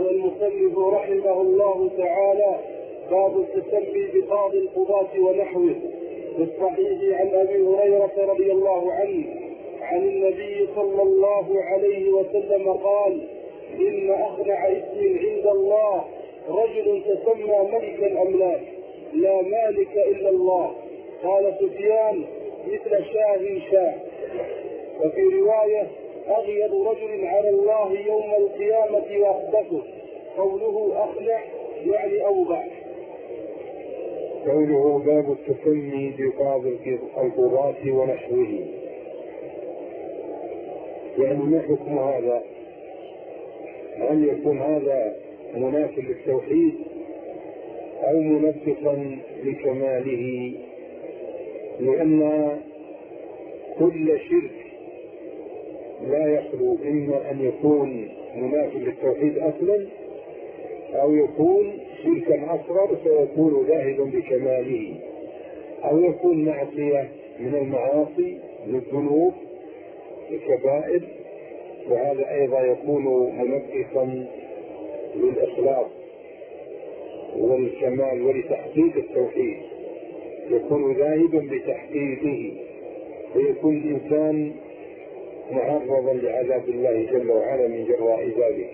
قال المصنف رحمه الله تعالى: باب التسمي بقاضي القضاة ونحوه. في الصحيح عن أبي هريرة رضي الله عنه عن النبي صلى الله عليه وسلم قال: إن أخنع اسم عند الله رجل تسمى ملك الأملاك لا مالك إلا الله. قال سفيان: مثل شاه. وفي رواية: أغيض رجل على الله يوم القيامة وأخبثه. قوله أخنع يعني أوضع. قوله باب التسمي بقاضي القضاة ونحوه، يعني ما حكم هذا؟ هل يكون هذا منافي للتوحيد أو منفقا لكماله؟ لأن كل شرك لا يخلو إما أن يكون منافي للتوحيد أصلا أو يكون شركا أصغر فيكون ذاهبا بكماله، أو يكون معصية من المعاصي للذنوب الكبائر، وهذا أيضا يكون منقصا للإخلاص والكمال ولتحقيق التوحيد، يكون ذاهبا بتحقيقه، فيكون الإنسان معرضا لعذاب الله جل وعلا من جراء ذلك.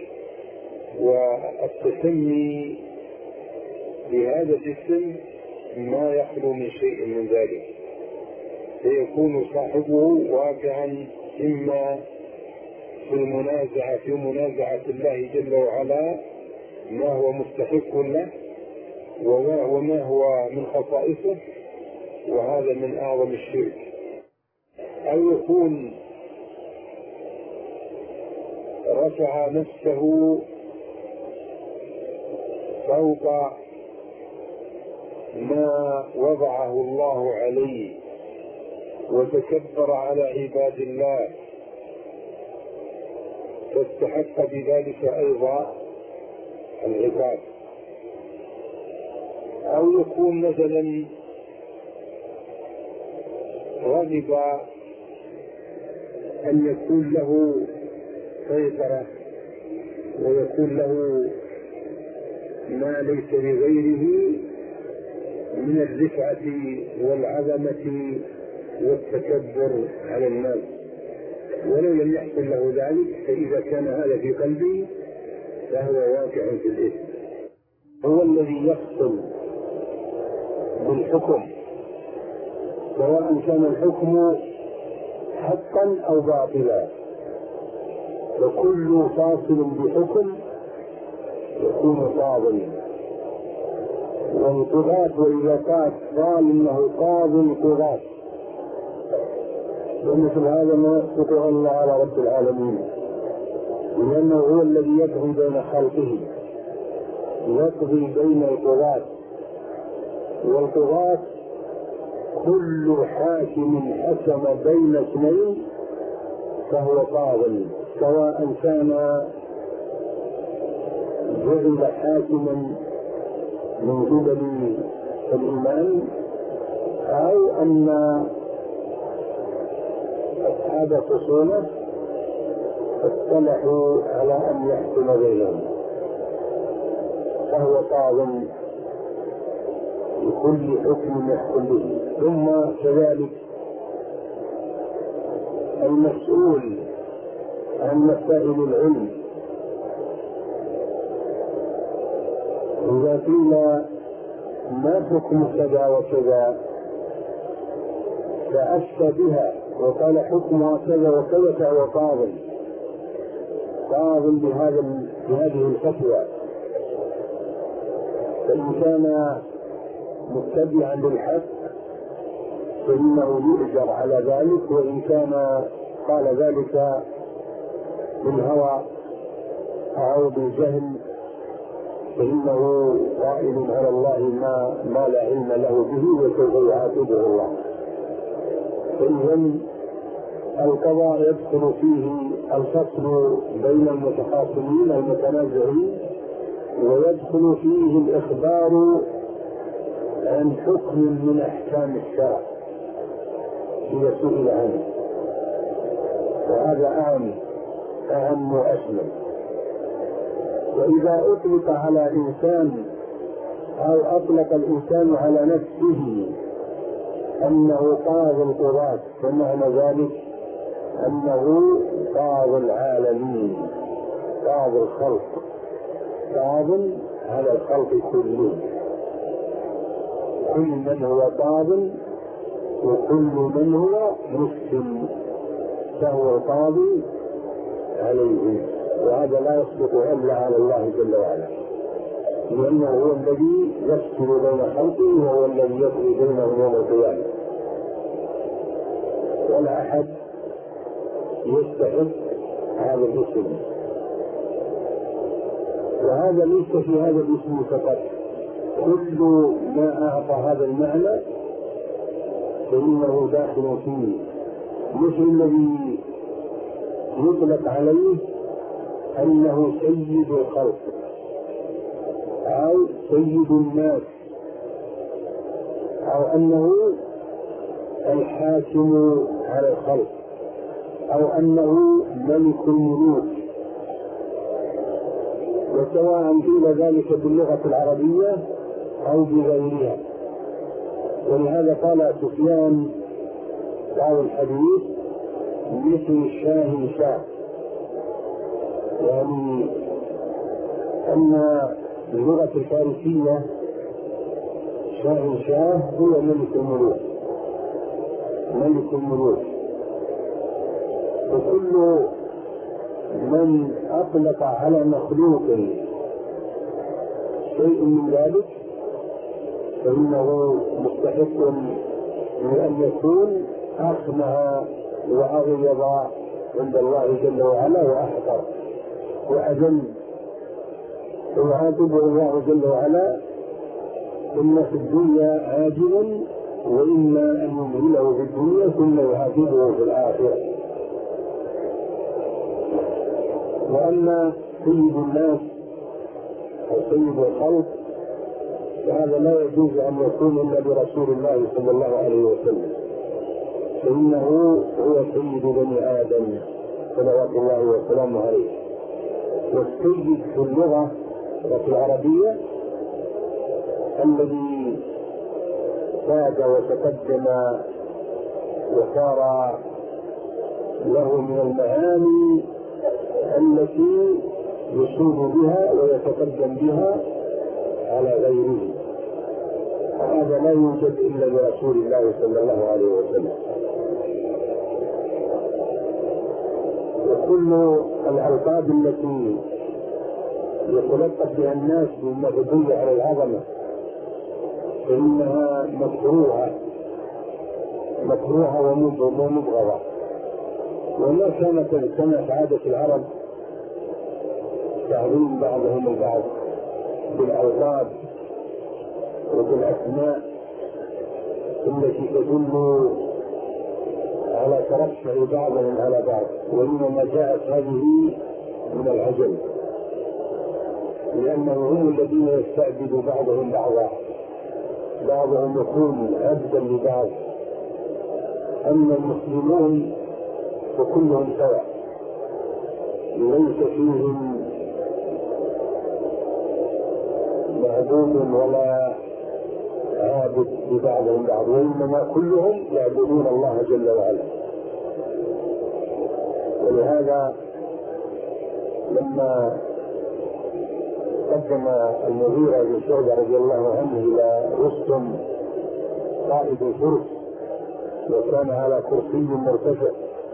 والتسمي بهذا الاسم ما يخلو من شيء من ذلك، فيكون صاحبه واقعا إما في منازعة الله جل وعلا ما هو مستحق له وما هو من خصائصه، وهذا من أعظم الشرك، أو يكون رفع نفسه فوق ما وضعه الله عليه وتكبر على عباد الله فاستحق بذلك أيضا العباد، أو يكون مثلا رغب أن يكون له سيطرة ويكون له ما ليس لغيره من الرفعة والعظمة والتكبر على الناس، ولو لم يحصل له ذلك فإذا كان هذا في قلبه فهو واقع في الإثم. هو الذي يحصل بالحكم، سواء كان الحكم حقا أو باطلا، فكل فاصل بحكم يكون قاضي. والقضاة وإذا قال إنه قاضي القضاة، ومثل هذا ما يسقط الله على رب العالمين، لأنه هو الذي يقضي بين خلقه، يقضي بين القضاة. والقضاة كل حاكم حكم بين اثنين فهو قاضي، سواء كان جعل حاكما من قبل الإمام أو أن أصحاب خصومه اصطلحوا على أن يحكم بينهم، فهو قاض بكل حكم يحكم به. ثم كذلك المسؤول عن مسائل العلم، إذا قيل ما حكم كذا وكذا فأفتى بها وقال حكمها كذا وكذا فهو قاض بهذه الفتوى. فإن كان متبعا للحق فإنه يؤجر على ذلك، وإن كان قال ذلك بالهوى أو بالجهل فإنه قائل على الله ما لا علم له به وسوف يعاقبه الله. إذن القضاء يدخل فيه الفصل بين المتخاصمين المتنازعين، ويدخل فيه الإخبار عن حكم من أحكام الشرع إذا سئل عنه، وهذا أهم وأشمل. وإذا أطلق على إنسان أو أطلق الإنسان على نفسه أنه قاضي القضاة، فمعنى ذلك أنه قاضي العالمين، قاضي الخلق، قاض على الخلق كلهم. كل من هو قاض وكل من هو مسلم فهو القاضي عليه، وهذا لا يصدق إلا على الله جل وعلا، لأنه هو الذي يفصل بين خلقه وهو الذي يقضي بينهم يوم القيامة، ولا أحد يستحق هذا الاسم. وهذا ليس في هذا الاسم فقط، كل ما أعطى هذا المعنى فإنه داخل فيه، مثل الذي يطلق عليه أنه سيد الخلق أو سيد الناس أو أنه الحاكم على الخلق أو أنه ملك الملوك، وسواء قيل ذلك باللغة العربية أو بغيرها. ولهذا قال سفيان راوي الحديث مثل الشاه شاه، يعني أن اللغة الفارسية شاه هو ملك الملوك، ملك الملوك. وكل من أطلق على مخلوق شيء من ذلك فإنه مستحق لأن يكون أخنع وأغيظ عند الله جل وعلا وأحقر وأذل، ويعاقبه الله جل وعلا إما في الدنيا عاجلا وإما أن يمهله في الدنيا ثم يعاقبه في الآخرة. وأما سيد الناس أو سيد الخلق فهذا لا يجوز أن يكون إلا برسول الله صلى الله عليه وسلم، فإنه هو سيد بني آدم صلوات الله وسلامه عليه. والسيد في اللغة وفي العربية الذي ساد وتقدم وصار له من المعاني التي يسود بها ويتقدم بها على غيره، هذا لا يوجد إلا برسول الله صلى الله عليه وسلم. وكل الألقاب التي يتلقب بها الناس مما تدل على العظمة فإنها مكروهة ومبغضة، وما كانت عادة العرب تعظيم بعضهم البعض بالألقاب وبالأسماء التي تدل على ترفع بعضهم على بعض، وإنما جاءت هذه من العجل، لأنه هم الذين يستعبد بعضهم بعضا، بعضهم يكون عبدا لبعض. أما المسلمون فكلهم سواء، ليس فيهم معبود ولا عابد لبعضهم بعض، وإنما كلهم يعبدون الله جل وعلا. ولهذا لما قدم المغيرة بن شعبة رضي الله عنه إلى رستم قائد الفرس، وكان على كرسي مرتفع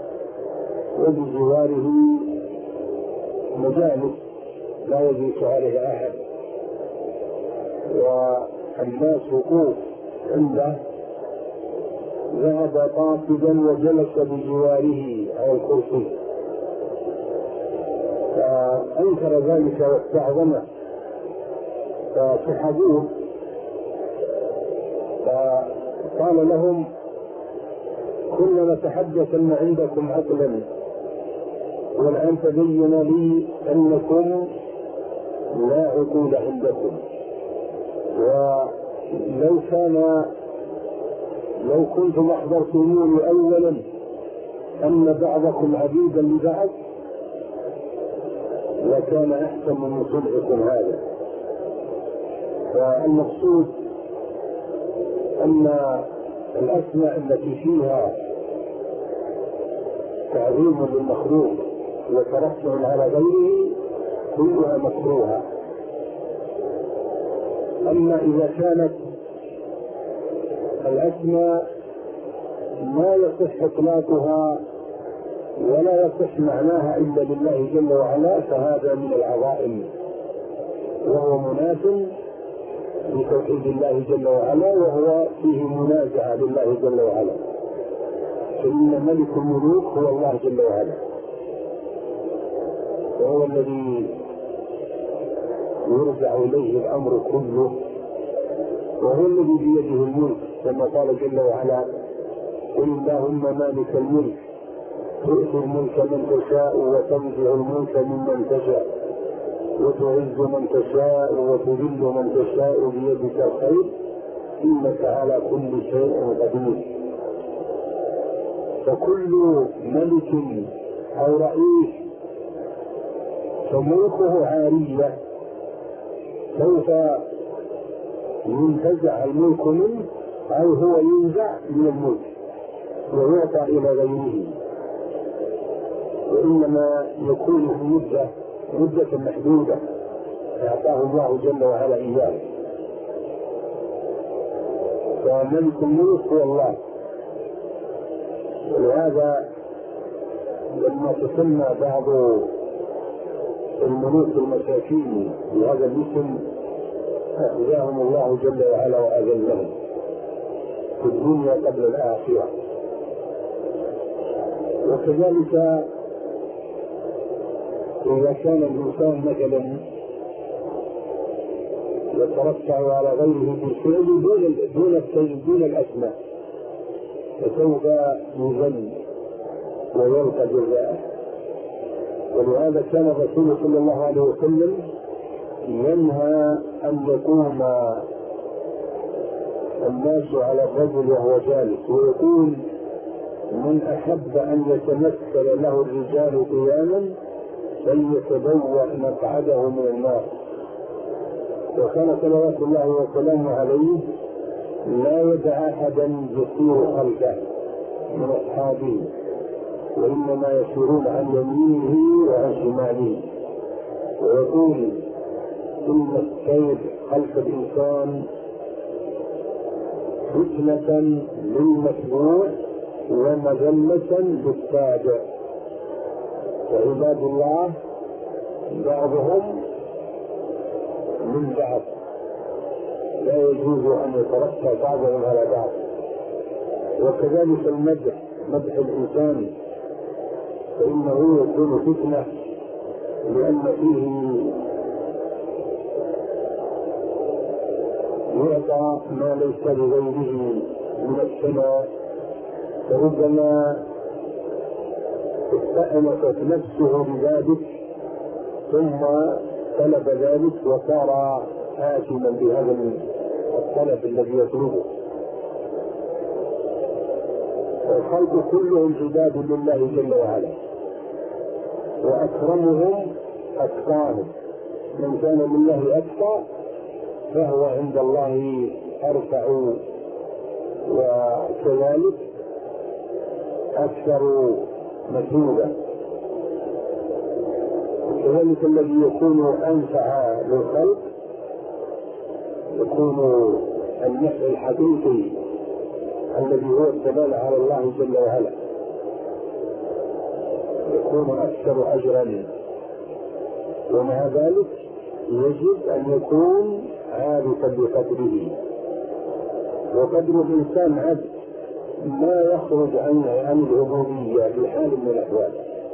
وبجواره مجالس لا يجلس عليها أحد والناس وقوف عنده، ذهب قاصدا وجلس بجواره على الكرسي فأنكر ذلك واستعظمه، فسحبوه فقال لهم كنا نتحدث أن عندكم عقلا والآن تبين لي أنكم لا عقول عندكم، لو كنتم أخبرتموني أولا أن بعضكم عبيدا لبعض لكان أحسن من صنعكم هذا. فالمقصود أن الأسماء التي فيها تعظيم للمخلوق وترفع على غيره كلها مكروهة. أما إذا كانت الأسماء ما يصح إطلاقها ولا يصح معناها إلا لله جل وعلا فهذا من العظائم، وهو مناف لتوحيد الله جل وعلا، وهو فيه منازعة لله جل وعلا، فإن ملك الملوك هو الله جل وعلا، وهو الذي يرجع إليه الأمر كله، وهو الذي بيده الملك كما قال جل وعلا: قل اللهم مالك الملك تؤتي الملك من تشاء وتنزع الملك ممن تشاء وتعز من تشاء وتذل من تشاء بيدك الخير إنك على كل شيء قدير. فكل ملك أو رئيس فملكه عارية سوف ينتزع الملك منه أو هو ينزع من الملك ويعطى إلى غيره، وإنما يكون في مدة محدودة أعطاه الله جل وعلا إياه. فملك الملك هو الله، ولهذا لما تسمى بعض الملوك المساكين بهذا الاسم أخزاهم الله جل وعلا وأذلهم في الدنيا قبل الآخرة. وكذلك إذا كان الإنسان مثلا يترفع على غيره بالفعل دون الأسماء فسوف يذل ويلقى جزاءه. ولهذا كان الرسول صلى الله عليه وسلم ينهى أن يقوم الناس على الرجل وهو جالس، ويقول: من أحب أن يتمثل له الرجال قياما فليتبوأ مقعده من النار. وكان صلوات الله وسلامه عليه لا يدع أحدا يسير خلفه من أصحابه، وإنما يسيرون عن يمينه وعن شماله، ويقول: إن السير خلف الإنسان فتنة للمتبوع ومذلة للتابع. وعباد الله بعضهم من بعض، لا يجوز أن يترفع بعضهم على بعض. وكذلك مدح الإنسان فإنه يكون فتنة، لأن فيه يعطى ما ليس لغيره من الثناء، فربما استأنست نفسه بذلك ثم طلب ذلك وصار آثما بهذا الطلب الذي يطلبه. الخلق كلهم عباد لله جل وعلا، وأكرمهم أتقاهم. من كان لله أتقى فهو عند الله أرفع، وكذلك أكثر مثوبة. كذلك الذي يكون أنفع للخلق يكون النفع الحقيقي الذي هو الدلالة على الله جل وعلا، يكون أكثر أجرا. ومع ذلك يجب أن يكون عارفا بقدره، وقدر الإنسان عبد ما يخرج عن العبودية بحال من الأحوال.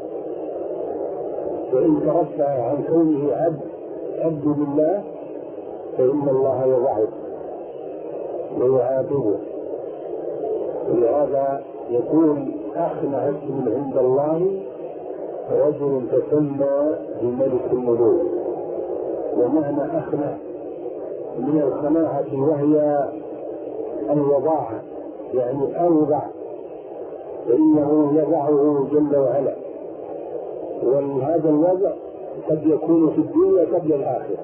فإن ترفع عن كونه عبد لله فإن الله يضعه ويعاتبه. ولهذا يكون أخنع اسم عند الله رجل تسمى بملك الملوك. ومعنى أخنع من الخناعة وهي الوضاعة، يعني أوضع، فإنه يضعه جل وعلا. وهذا الوضع قد يكون في الدنيا قبل الآخرة.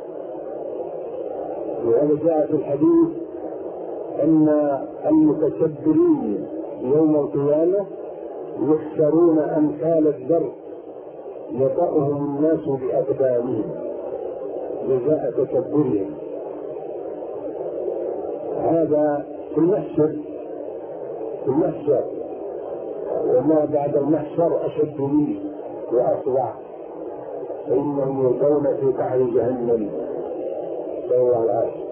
وهذا جاء في الحديث أن المتكبرين يوم القيامة يحشرون أمثال الذر يطأهم الناس بأقدامهم جزاء تكبرهم. هذا في المحشر، وما بعد المحشر أشد منه وأصوع، فإنهم يلقون في قعر جهنم صلى الله عليه وسلم.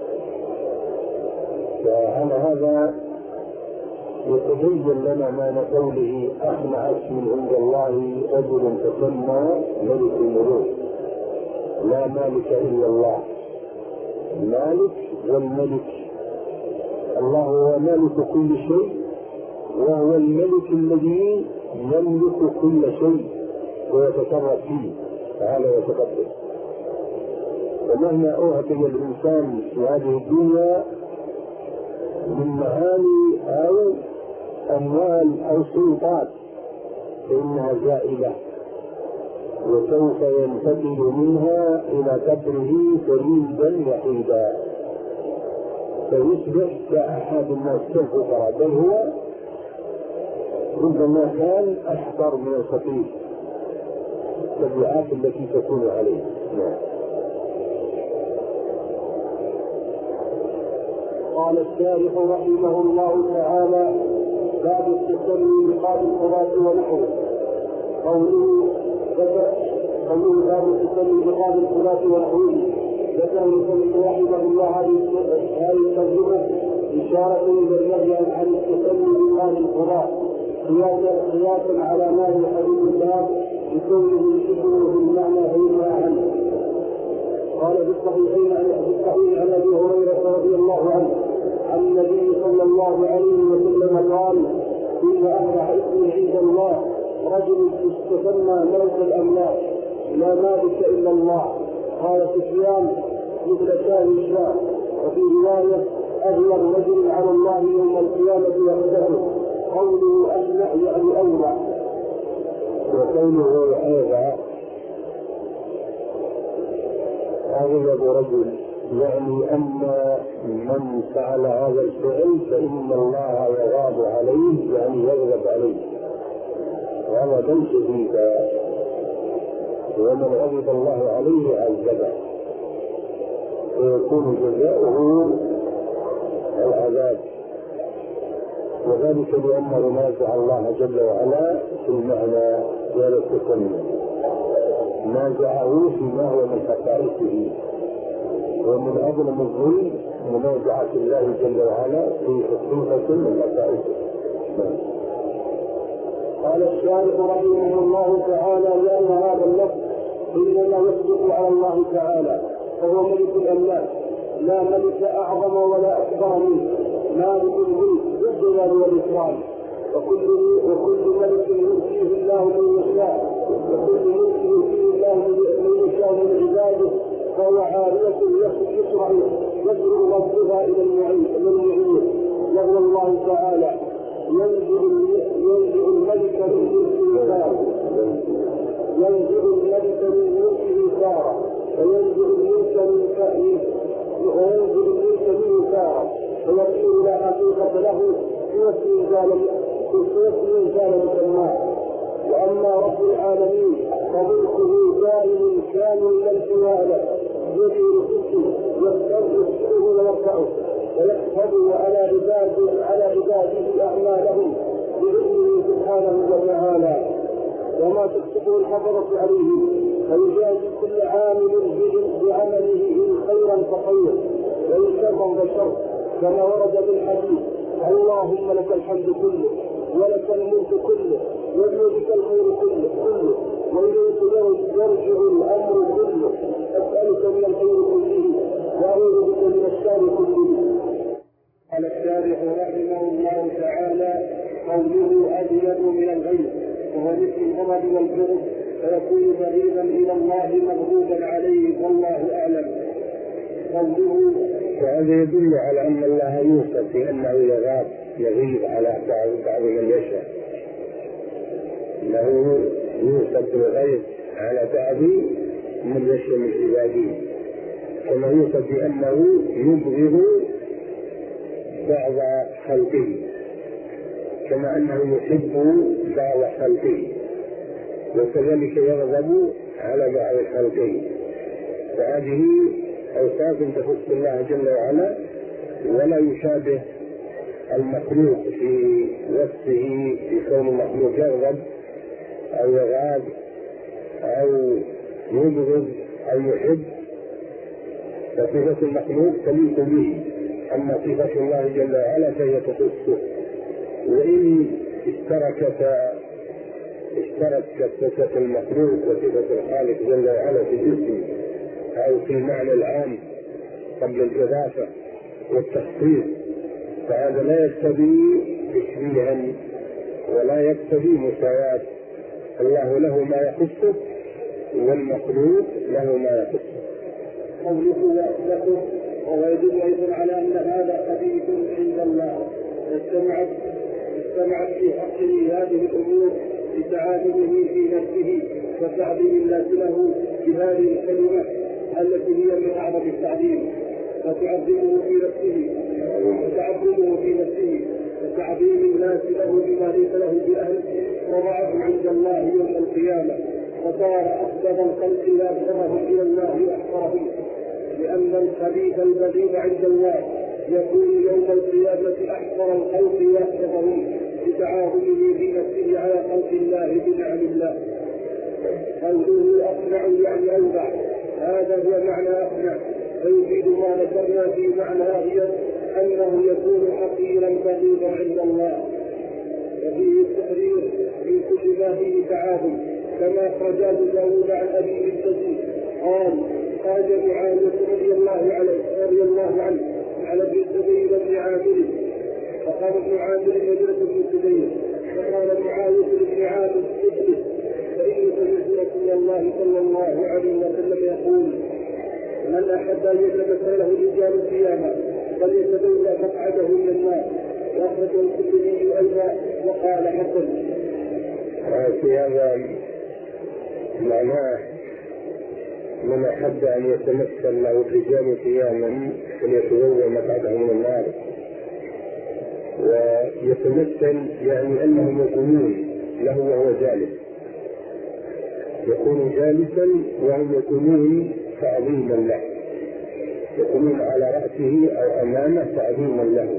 فعلى هذا يتبين لنا معنى قوله أخنع اسم عند الله رجل تسمى ملك الملوك، لا مالك إلا الله، المالك والملك. الله هو مالك كل شيء، وهو الملك الذي يملك كل شيء ويتصرف فيه تعالى وتقدم. ومهما أعطي الإنسان في هذه الدنيا من معاني أو أموال أو سلطات فإنها زائلة، وسوف ينتقل منها إلى قبره فريدا وحيدا، فيصبح كأحد الناس كالفقراء، بل هو ربما كان أحقر من الخطيب التبعات التي تكون عليه. قال الشارح رحمه الله تعالى: باب التسمي بقاء الصلاة ونحوه. قوله باب التسمي بقاء الصلاة ونحوه، ذكر المصنف رحمه الله هذه الترجمة إشارة للنهي عن التسمي بقاء الصلاة قياسا على ما هو حديث الباب بكونه يشبه بالمعنى غير عنه. قال في الصحيحين عن ابي هريره رضي الله عنه عن النبي صلى الله عليه وسلم قال: ان اقبح اسم عند الله رجل تسمى ملك الاملاك، لا مالك الا الله. قال سفيان: مثل شاه الشام. وفي روايه: اغلب رجل على الله يوم القيامه وحده. قوله أشنع يعني أولى. وقوله هذا أغلب رجل يعني أن من فعل هذا الفعل فإن الله يغضب عليه، يعني يغضب عليه غضبا شديدا، ومن غضب الله عليه عذبه فيكون جزاؤه العذاب. وذلك لأنه نازع الله جل وعلا في المعنى ولا التسمي، نازعه فيما هو من خصائصه، ومن أظلم الظلم منازعة الله جل وعلا في حقيقة من خصائصه. قال الشارح رحمه الله تعالى: لأن هذا اللفظ إنما يصدق على الله تعالى، فهو ملك الأملاك، لا ملك أعظم ولا أكبر منه، مالك الملك بالجلال والإكرام، وكل ملك يؤتيه الله من يشاء، وكل ملك يؤتيه الله من يشاء من عباده، فهو عارية يشرع ربها إلى المعين. يقول الله تعالى: ينزع الملك من ملكه سارة، وينزع الملك منه سارة، فيصير لا حقيقة له في اسم زال مسماه. وأما رب العالمين فملكه دائم كامل لا انتهاء له، يدير سلطه يستره ويرفعه، ويحفظ على عباده أعمالهم بعلمه سبحانه وتعالى وما تكتبه الحفظة عليه، فيجازي كل عامل بعمله إن خيرا فخير وإن شرا فشر، كما ورد بالحديث: اللهم لك الحمد كله ولك الملك كله وبيدك الخير كله وإليك يرجع الأمر كله، أسألك من الخير كله وأعوذ بك من الشر كله. قال الشارح رحمه الله تعالى: قوله أبيض من الغيب، وهو مثل الغضب والبغض، فيكون بعيدا إلى الله مغضوبا عليه، والله أعلم. قوله وهذا يدل على أن الله يوصف بأنه يغيب على بعض من يشاء، له يوصف بالغيب على بعض من يشتم العبادين، كما يوصف بأنه يبغض بعض خلقه كما أنه يحب بعض خلقه، وكذلك يغضب على بعض خلقه. فهذه أوصاف تخص الله جل وعلا، ولا يشابه المخلوق في وصفه بكون المخلوق يغضب أو يغاب أو يبغض أو يحب، فصفة المخلوق تليق به، أما صفة الله جل وعلا فهي تخصه. وإن اشتركت صفة المخلوق وصفة الخالق جل وعلا في الاسم أو في المعنى العام قبل الإضافة والتخصيص، فهذا لا يقتضي تشبيها ولا يقتضي مساواة. الله له ما يخصه والمخلوق له ما يخصه. قوله وأخلقه، وهو يدل أيضا على أن هذا خبيث عند الله، اجتمعت في حقه هذه الأمور لتعاظمه في نفسه وتعظيم الناس له بهذه الكلمة التي هي من أعظم التعظيم، فتعظمه في نفسه وتعظيم الناس له بما ليس له بأهل، وضعه عند الله يوم القيامة، فصار أفضل الخلق أبغضهم إلى الله وأحقرهم، لأن الخبيث البغيض عند الله يكون يوم القيامة أحقر الخلق وأحقرهم بتعاظمه في نفسه على خلق الله بنعم الله. قوله أقنع يعني أوضع، هذا هو معنى أقنع، فيفيد ما ذكرنا في معنى أنه يكون حقيرا بغيضا عند الله، وفيه التحرير من كل ما فيه تعاظم، كما أخرج أبو داود عن أبي السدي قال خرج معاوية رضي الله عنه على ابن الزبير بن عامر، فقال ابن عامر مدينة ابن الزبير، فقال معاوية بن عامر اجلس، فإني سمعت رسول الله صلى الله عليه وسلم يقول من أحب أن يتمثل له رجال القيامة فليتبوأ مقعده من النار، وأخرجه الترمذي أيضا وقال حسن. في هذا معناه من أحب أن يتمثل له الرجال قياما فليتبوأ مقعده من النار. ويتمثل يعني أنهم يكونون له وهو جالس، يكون جالسا وهم يكونون تعظيما له، يكونون على رأسه أو أمامه تعظيما له.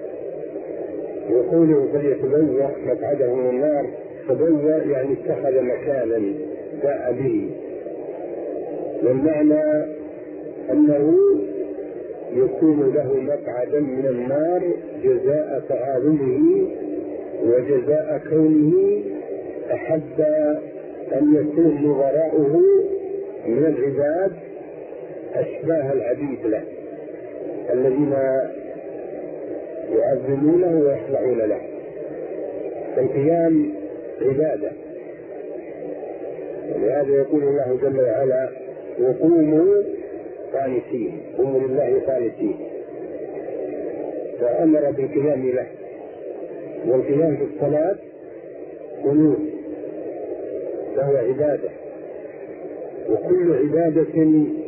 يقول فليتبوأ مقعده من النار، تبوأ يعني اتخذ مكانا باء به، والمعنى أنه يكون له مقعدا من النار جزاء تعاظمه وجزاء كونه أحب أن يكون وراءه من العباد أشباه العبيد له الذين يعظمونه ويخضعون له. فالقيام عبادة، ولهذا يقول الله جل وعلا وقوموا قانتين، قوموا لله قانتين، فأمر بالقيام له. والقيام في الصلاة قنوت، فهو عبادة، وكل عبادة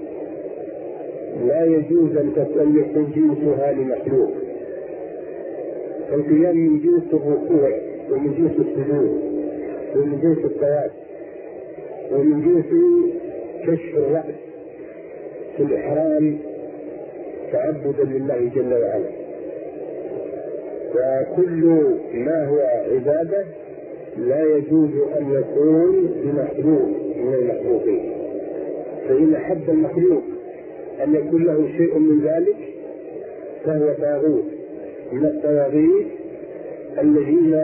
لا يجوز أن يكون جنسها لمخلوق. فالقيام من جنس الركوع ومن جنس السجود ومن جنس الطواف ومن جنس كشف الرأس في الإحرام تعبدا لله جل وعلا. وكل ما هو عبادة لا يجوز أن يكون بمخلوق من المخلوقين، فإن أحب المخلوق أن يكون له شيء من ذلك فهو طاغوت من الطواغيت الذين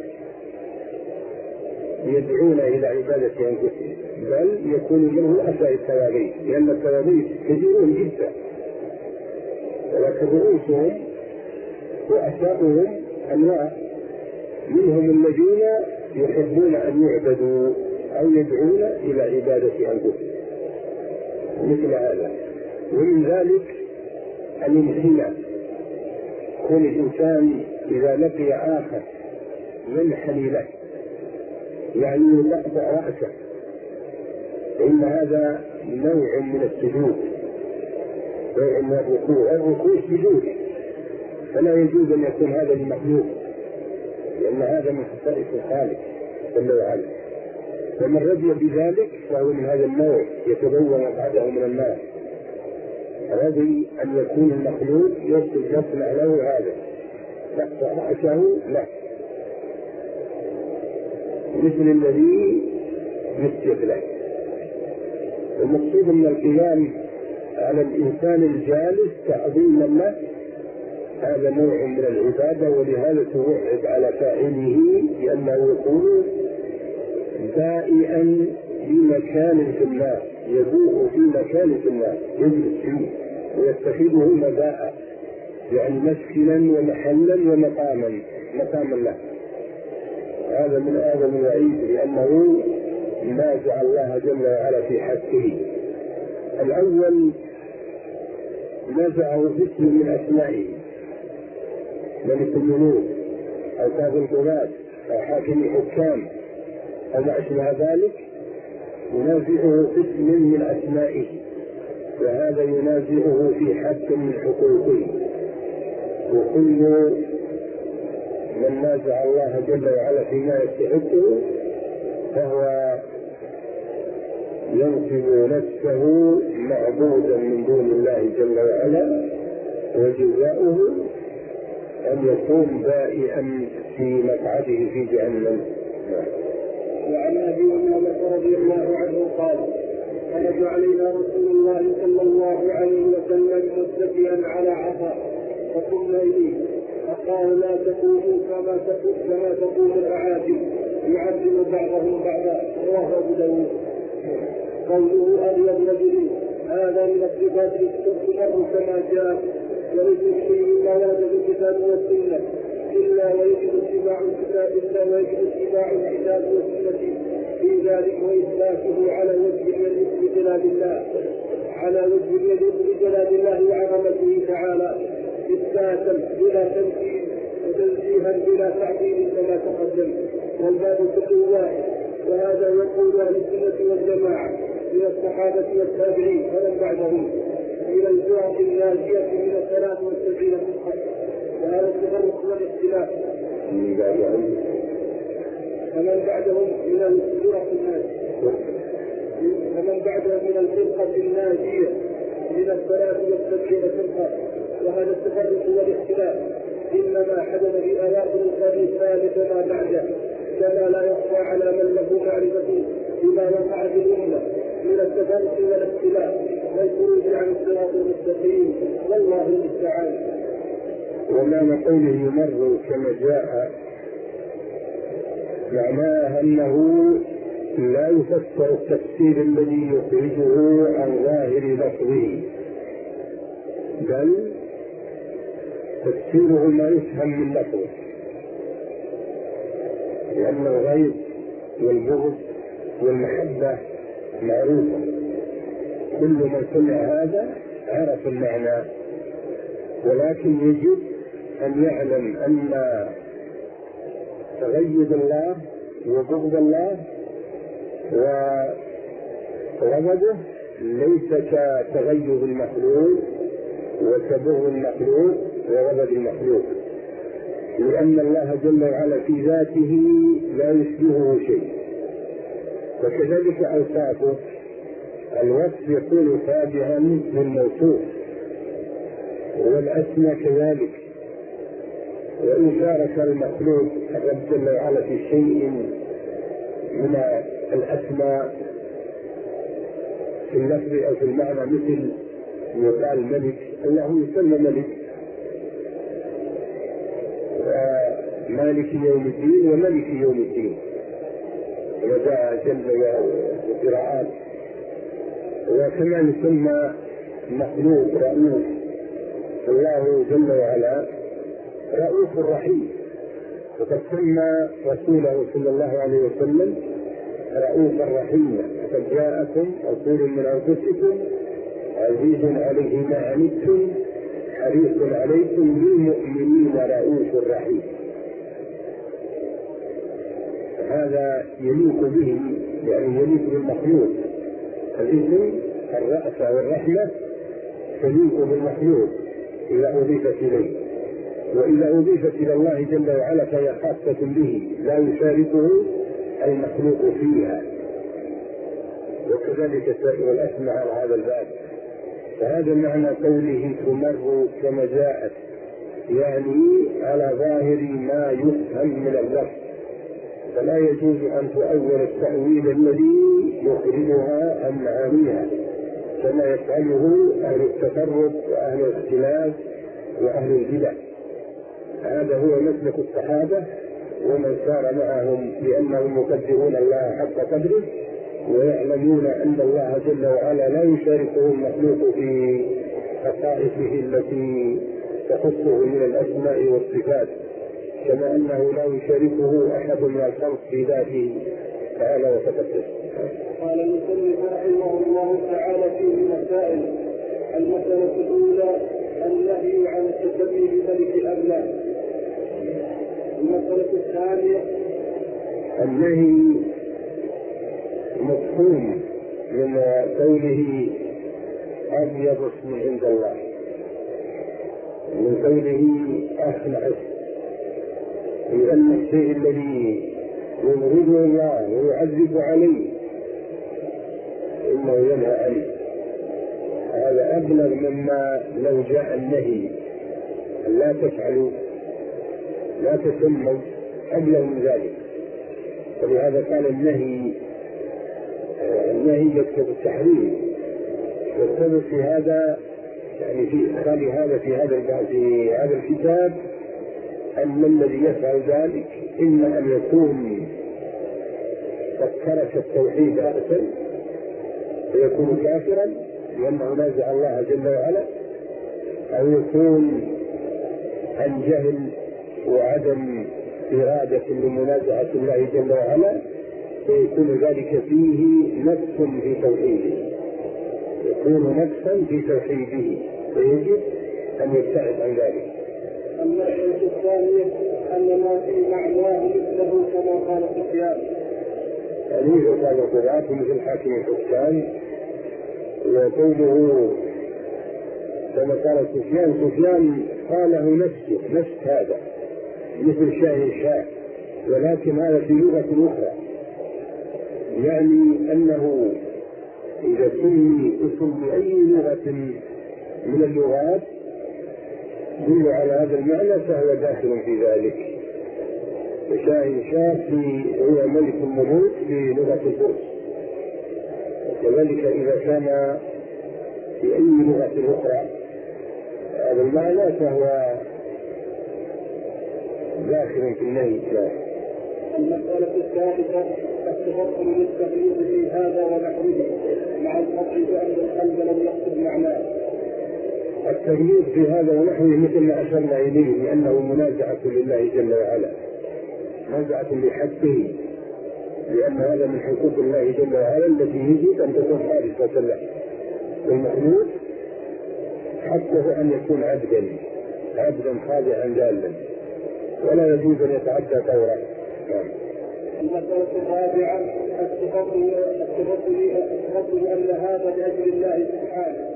يدعون إلى عبادة أنفسهم، بل يكون منه أساء الطواغيت، لأن الطواغيت كثيرون جدا، ولكن رؤوسهم وأساؤهم أنواع، منهم الذين يحبون أن يعبدوا أو يدعون إلى عبادة أنفسهم مثل هذا. ومن ذلك الانحناء، كل الإنسان إذا لقي آخر ينحني له، يعني يقطع رأسه فإن هذا نوع من السجود، نوع من الركوع. الركوع سجود، فلا يجوز أن يكون هذا المخلوق، لأن هذا من خصائص الخالق جل وعلا. فمن رضي بذلك فهو من هذا النوع، يتبوأ مقعده من النار. رضي أن يكون المخلوق يصنع له هذا، يقطع رأسه له، مثل الذي يسجد له. المقصود من القيام على الإنسان الجالس تعظيما له، هذا نوع من العبادة، ولهذا توعد على فاعله لأنه يكون دائما في مكان في الناس، يبوء في مكان في الناس، يجلس فيه ويتخذه مباء، يعني مسكنا ومحلا مقاما له. هذا من آدم الوعيد، لأنه نازع الله جل وعلا في حقه. الأول نزعه باسم من أسمائه، ملك الملوك أو قاضي القضاة أو حاكم الحكام أو ما أشبه ذلك، ينازعه باسم من أسمائه، وهذا ينازعه في حق من حقوقه. وكل من نازع الله جل وعلا فيما يستحقه فهو ينصب نفسه معبودا من دون الله جل وعلا، وجزاؤه أن يكون بائعا في مقعده في جهنم. وعن أبي أمامة رضي الله عنه قال: خرج علينا رسول الله صلى الله عليه وسلم متكئا على عصا، فقمنا إليه فقال: لا تقوموا كما تقوم الأعاجم، يعذب بعضهم بعضا. رواه أبو داود. قوله أبيض رجل، هذا من الصفات تذكر كما جاء، وليس بشيء مما ورد في الكتاب والسنة إلا ويجب اتباع الكتاب والسنة في ذلك، وإثباته على وجه يليق بجلال الله وعظمته تعالى، إثباتا بلا تمثيل وتنزيها بلا تعديل كما تقدم. والباب كل واحد، وهذا يقول أهل السنة والجماعة من الصحابة والتابعين ومن بعدهم إلى الفرق الناجية من 73 فرقة. وهذا التفرق والاختلاف فمن بعدهم من الفرق الناجية من 73 فرقة. وهذا التفرق والاختلاف إنما حدث في أواخر القرن الثالث ما بعده، كما لا يخفى على من له معرفة بما وقع في الأمة من التفرق والاختلاف والخروج عن الصراط المستقيم، والله المستعان. ومعنى قوله يمر كما جاء معناه أنه لا يفسر التفسير الذي يخرجه عن ظاهر لفظه، بل تفسيره ما يفهم من لفظه، لأن الغيظ والبغض والمحبة معروفة، كل من سمع هذا عرف المعنى. ولكن يجب أن يعلم أن تغيظ الله وبغض الله وغضبه ليس كتغيظ المخلوق وكبغض المخلوق وغضب المخلوق، لأن الله جل وعلا في ذاته لا يشبهه شيء. وكذلك أوصافه، الوصف يكون تابعا للموصوف، والأسمى كذلك. وإن شارك المخلوق الرب جل وعلا في شيء من الأسماء في اللفظ أو في المعنى، مثل يقال ملك، الله يسمى ملك، ومالك يوم الدين وملك يوم الدين، وجاء جل وقراءات. وكما يسمى مخلوق رؤوف، الله جل وعلا رؤوف رحيم، وقد سمى رسوله صلى الله عليه وسلم رؤوفا رحيما. قد جاءكم رسول من أنفسكم عزيز عليه ما عنتم حريص عليكم بالمؤمنين رؤوف رحيم. هذا يليق به، يعني يليق بالمخلوق، الاسم الرأفة والرحمة تليق بالمخلوق إذا أضيفت إليه، وإذا أضيفت إلى الله جل وعلا فهي خاصة به لا يشاركه المخلوق فيها، وكذلك سائر الأسماء على هذا الباب. فهذا معنى قوله تمر كما جاءت، يعني على ظاهر ما يفهم من اللفظ، فلا يجوز أن تؤول التأويل الذي يخرجها عن معانيها كما يفعله أهل التفرق وأهل الاختلاف وأهل البدع. هذا هو مسلك الصحابة ومن سار معهم، لأنهم يقدرون الله حق قدره ويعلمون أن الله جل وعلا لا يشاركه المخلوق في خصائصه التي تخصه من الأسماء والصفات، كما أنه لا يشاركه أحد من الخلق في ذاته تعالى وتقدس. قال المصنف رحمه الله تعالى فيه مسائل. المسألة الأولى النهي عن التسمي بملك الأبناء. المسألة الثانية النهي مفهوم من قوله أبيض اسم عند الله، من قوله أخلع، لأن الشيء الذي يمرضه الله ويعذب عليه إنه ينهى عنه. هذا أبلغ مما لو جاء النهي لا تفعلوا لا تسموا، أبلغ من ذلك. ولهذا قال النهي يكتب التحريم، والسبب في هذا يعني في إدخال هذا في هذا الكتاب أن الذي يفعل ذلك إما أن يكون قد ترك التوحيد أصلا فيكون كافرا لأنه نازع الله جل وعلا، أو يكون عن جهل وعدم إرادة لمنازعة الله جل وعلا فيكون ذلك فيه نقص في توحيده، يكون نقصا في توحيده فيجب أن يبتعد عن ذلك. المسألة الثانية أن ما في معناه مثله كما قال سفيان، يعني قال القرآن مثل حاكم الحكام، وقوله كما قال سفيان قاله نفس هذا مثل شاه، ولكن هذا في لغة أخرى، يعني أنه إذا سمي اسم بأي لغة من اللغات دل على هذا المعنى فهو داخل في ذلك. شاه هو ملك الملوك في لغة الفرس، وكذلك إذا كان في أي لغة أخرى هذا المعنى فهو داخل في النهي. المسألة الثالثة التفصل للتغيير في هذا ونحوه مع القطع بأن القلب لم يقصد معناه. التغيير في هذا ونحوه مثل ما أشرنا إليه لأنه منازعة لله جل وعلا، منازعة لحقه، لأن هذا من حقوق الله جل وعلا التي يجب أن تكون خالصة له. المخلوق حقه أن يكون عبدا خاضعا ذالا، ولا يجوز أن يتعدى دوره. المسألة الرابعة التفضل أن هذا لأجل الله سبحانه،